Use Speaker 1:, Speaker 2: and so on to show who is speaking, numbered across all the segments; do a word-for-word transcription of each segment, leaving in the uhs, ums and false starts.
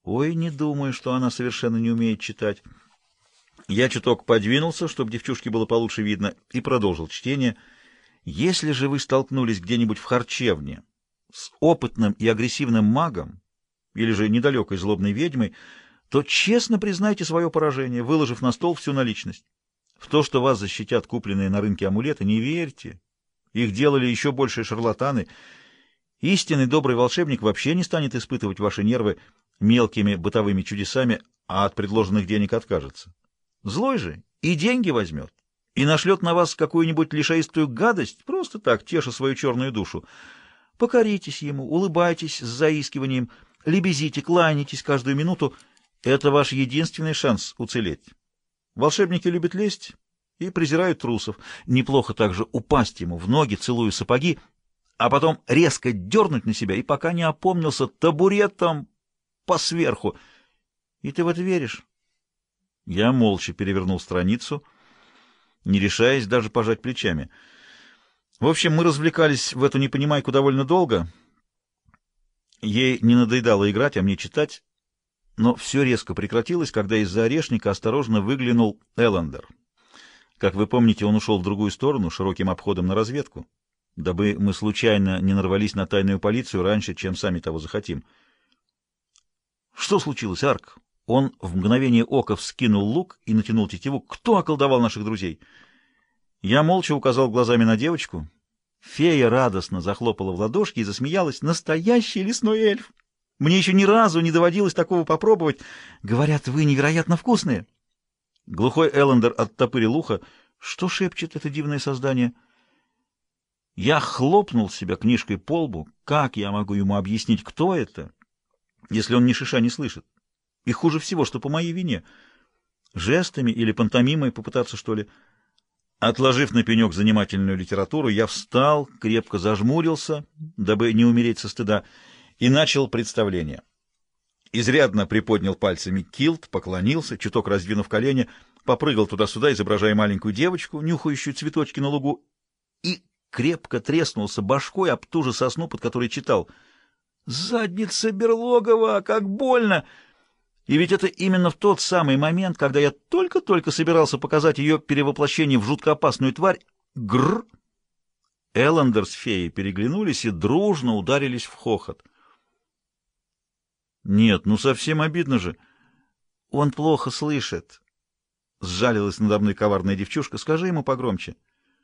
Speaker 1: Ой, не думаю, что она совершенно не умеет читать. Я чуток подвинулся, чтобы девчушке было получше видно, и продолжил чтение. Если же вы столкнулись где-нибудь в харчевне с опытным и агрессивным магом, или же недалекой злобной ведьмой, то честно признайте свое поражение, выложив на стол всю наличность. В то, что вас защитят купленные на рынке амулеты, не верьте. Их делали еще большие шарлатаны. Истинный добрый волшебник вообще не станет испытывать ваши нервы мелкими бытовыми чудесами, а от предложенных денег откажется. Злой же и деньги возьмет, и нашлет на вас какую-нибудь лишаистую гадость, просто так, теша свою черную душу. Покоритесь ему, улыбайтесь с заискиванием, лебезите, кланяйтесь каждую минуту. Это ваш единственный шанс уцелеть. Волшебники любят лесть и презирают трусов. Неплохо также упасть ему в ноги, целуя сапоги, а потом резко дернуть на себя, и пока не опомнился, табуретом по сверху. И ты в это веришь? Я молча перевернул страницу, не решаясь даже пожать плечами. В общем, мы развлекались в эту непонимайку довольно долго. Ей не надоедало играть, а мне читать. Но все резко прекратилось, когда из-за орешника осторожно выглянул Эллендер. Как вы помните, он ушел в другую сторону, широким обходом на разведку, дабы мы случайно не нарвались на тайную полицию раньше, чем сами того захотим. Что случилось, Арк? Он в мгновение ока вскинул лук и натянул тетиву. Кто околдовал наших друзей? Я молча указал глазами на девочку. Фея радостно захлопала в ладошки и засмеялась. Настоящий лесной эльф! Мне еще ни разу не доводилось такого попробовать. Говорят, вы невероятно вкусные. Глухой Эллендер оттопырил ухо. Что шепчет это дивное создание? Я хлопнул себя книжкой по лбу. Как я могу ему объяснить, кто это, если он ни шиша не слышит? И хуже всего, что по моей вине. Жестами или пантомимой попытаться, что ли? Отложив на пенек занимательную литературу, я встал, крепко зажмурился, дабы не умереть со стыда, и начал представление. Изрядно приподнял пальцами килт, поклонился, чуток раздвинув колени, попрыгал туда-сюда, изображая маленькую девочку, нюхающую цветочки на лугу, и крепко треснулся башкой об ту же сосну, под которой читал. «Задница Берлогова! Как больно!» И ведь это именно в тот самый момент, когда я только-только собирался показать ее перевоплощение в жутко опасную тварь. Гррр! Эллендер с феей переглянулись и дружно ударились в хохот. Нет, ну совсем обидно же. Он плохо слышит. Сжалилась надо мной коварная девчушка. Скажи ему погромче.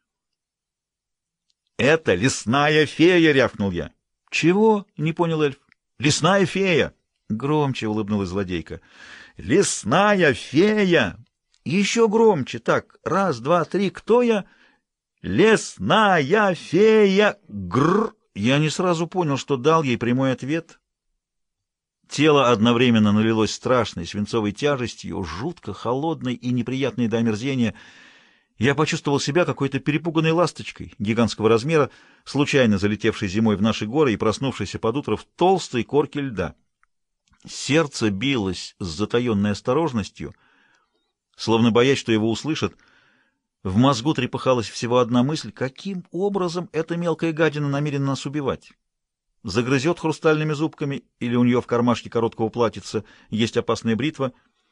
Speaker 1: Это лесная фея, рявкнул я. Чего? Не понял эльф. Лесная фея. Громче улыбнулась злодейка. Лесная фея. Еще громче. Так, раз, два, три. Кто я? Лесная фея. Гррр. Я не сразу понял, что дал ей прямой ответ. Тело одновременно налилось страшной свинцовой тяжестью, жутко холодной и неприятной до омерзения. Я почувствовал себя какой-то перепуганной ласточкой гигантского размера, случайно залетевшей зимой в наши горы и проснувшейся под утро в толстой корке льда. Сердце билось с затаенной осторожностью, словно боясь, что его услышат. В мозгу трепыхалась всего одна мысль: каким образом эта мелкая гадина намерена нас убивать? Загрызет хрустальными зубками, или у нее в кармашке короткого платьица есть опасная бритва?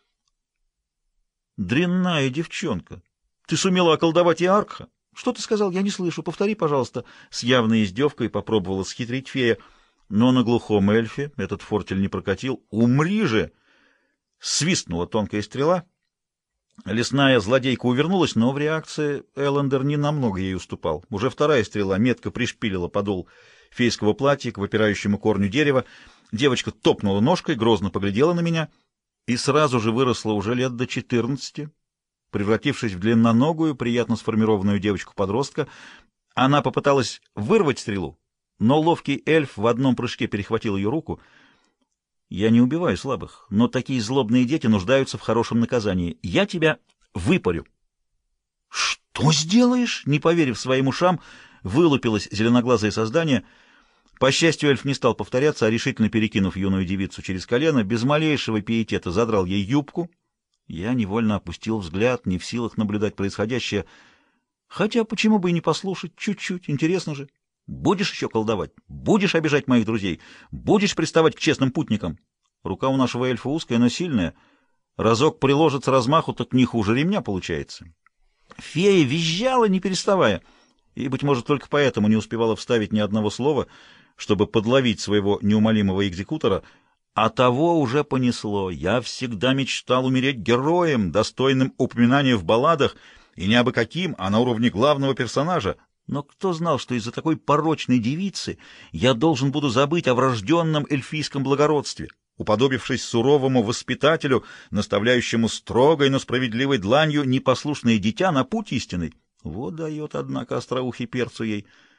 Speaker 1: Дрянная девчонка! Ты сумела околдовать и Аркха? Что ты сказал? Я не слышу. Повтори, пожалуйста. С явной издевкой попробовала схитрить фея, но на глухом эльфе этот фортель не прокатил. Умри же! Свистнула тонкая стрела. Лесная злодейка увернулась, но в реакции Эллендер не намного ей уступал. Уже вторая стрела метко пришпилила подол фейского платья к выпирающему корню дерева. Девочка топнула ножкой, грозно поглядела на меня и сразу же выросла уже лет до четырнадцати, превратившись в длинноногую, приятно сформированную девочку-подростка. Она попыталась вырвать стрелу, но ловкий эльф в одном прыжке перехватил ее руку. Я не убиваю слабых, но такие злобные дети нуждаются в хорошем наказании. Я тебя выпарю. — Что сделаешь? — не поверив своим ушам, вылупилось зеленоглазое создание. По счастью, эльф не стал повторяться, а решительно перекинув юную девицу через колено, без малейшего пиетета задрал ей юбку. Я невольно опустил взгляд, не в силах наблюдать происходящее. Хотя почему бы и не послушать чуть-чуть, интересно же. Будешь еще колдовать? Будешь обижать моих друзей? Будешь приставать к честным путникам? Рука у нашего эльфа узкая, но сильная. Разок приложит с размаху, так не хуже ремня получается. Фея визжала, не переставая, и, быть может, только поэтому не успевала вставить ни одного слова, чтобы подловить своего неумолимого экзекутора, а того уже понесло. Я всегда мечтал умереть героем, достойным упоминания в балладах, и не абы каким, а на уровне главного персонажа. Но кто знал, что из-за такой порочной девицы я должен буду забыть о врожденном эльфийском благородстве, уподобившись суровому воспитателю, наставляющему строгой, но справедливой дланью непослушное дитя на путь истинный. Вот дает, однако, остроухий перцу ей.